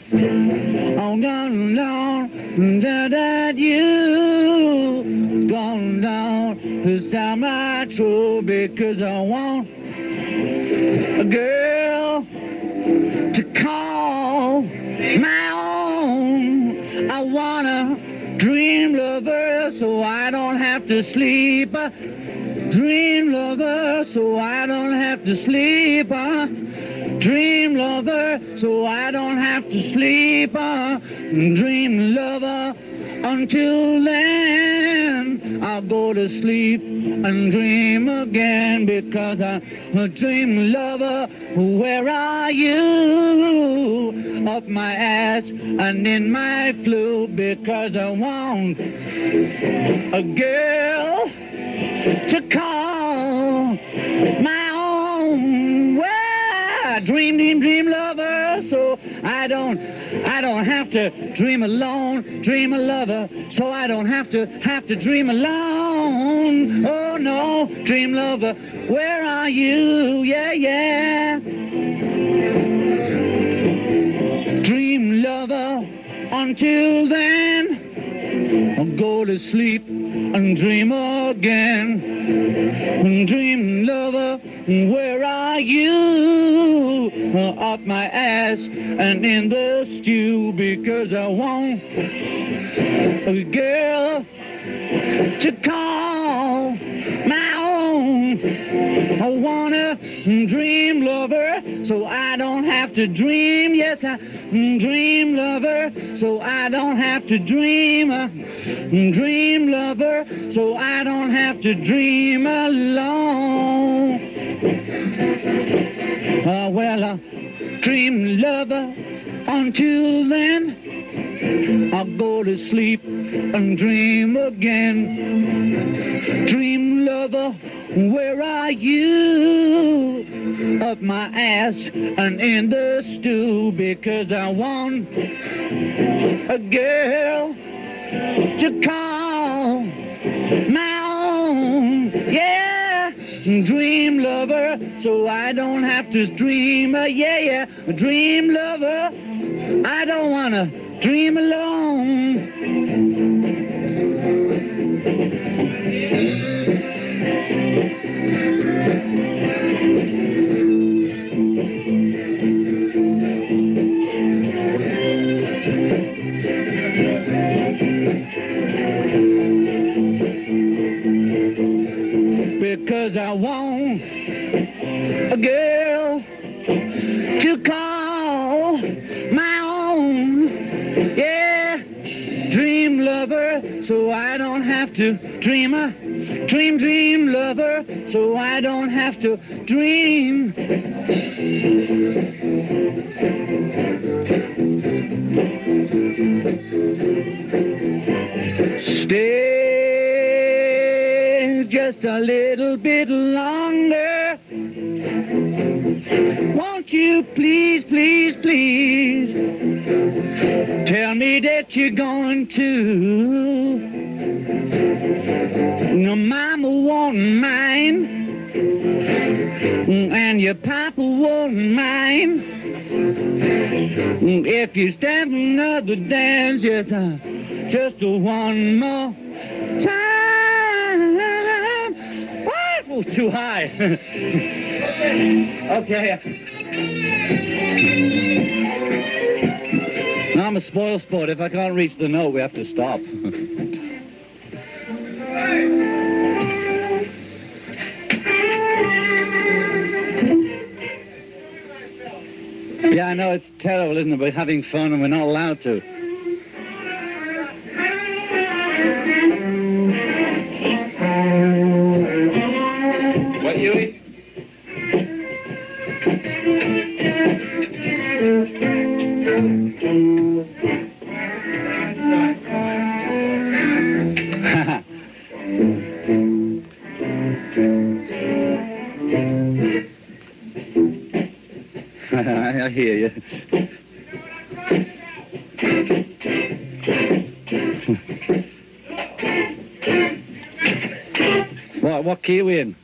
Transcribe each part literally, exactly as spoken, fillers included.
I'm gone down, that that you gone down this time I true because I want a girl to call my own. I want a dream lover so I don't have to sleep. A dream lover so I don't have to sleep. A dream lover so I don't have to sleep. A dream lover until then I'll go to sleep and dream again because I'm a dream lover. Where are you? Up my ass and in my flute because I want a girl to call my own. Well, dream, dream, dream lover so I don't I don't have to dream alone. Dream a lover so I don't have to have to dream alone. Oh no, dream lover, where are you? Yeah, yeah. Dream lover, until then I'll go to sleep and dream again. Dream lover, where are you? Up my ass and in the stew because I want a girl to call my own. I want a dream lover so I don't have to dream. Yes, I dream lover so I don't have to dream. A dream lover so I don't have to dream alone. Uh, well, a dream lover until then I'll go to sleep and dream again. Dream lover, where are you? Up my ass and in the stew because I want a girl to call my own. Yeah, dream lover so I don't have to dream. Uh, yeah, yeah, dream lover, I don't want to dream alone. Because I want a girl to call my own. Yeah, dream lover so I don't have to dream. A dream, dream lover so I don't have to dream. Stay just a little bit longer. Won't you please, please, please tell me that you're going to? Your mama won't mind and your papa won't mind if you stand another dance just, uh, just one more time. Oh, too high. Okay. I'm a spoil sport. If I can't reach the note, we have to stop. Yeah, I know it's terrible, isn't it? We're having fun and we're not allowed to. What, Huey? I hear you. What, what key are we in?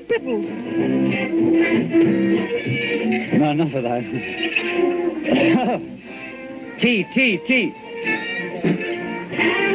pimples. No, enough of that. Tea, tea, tea.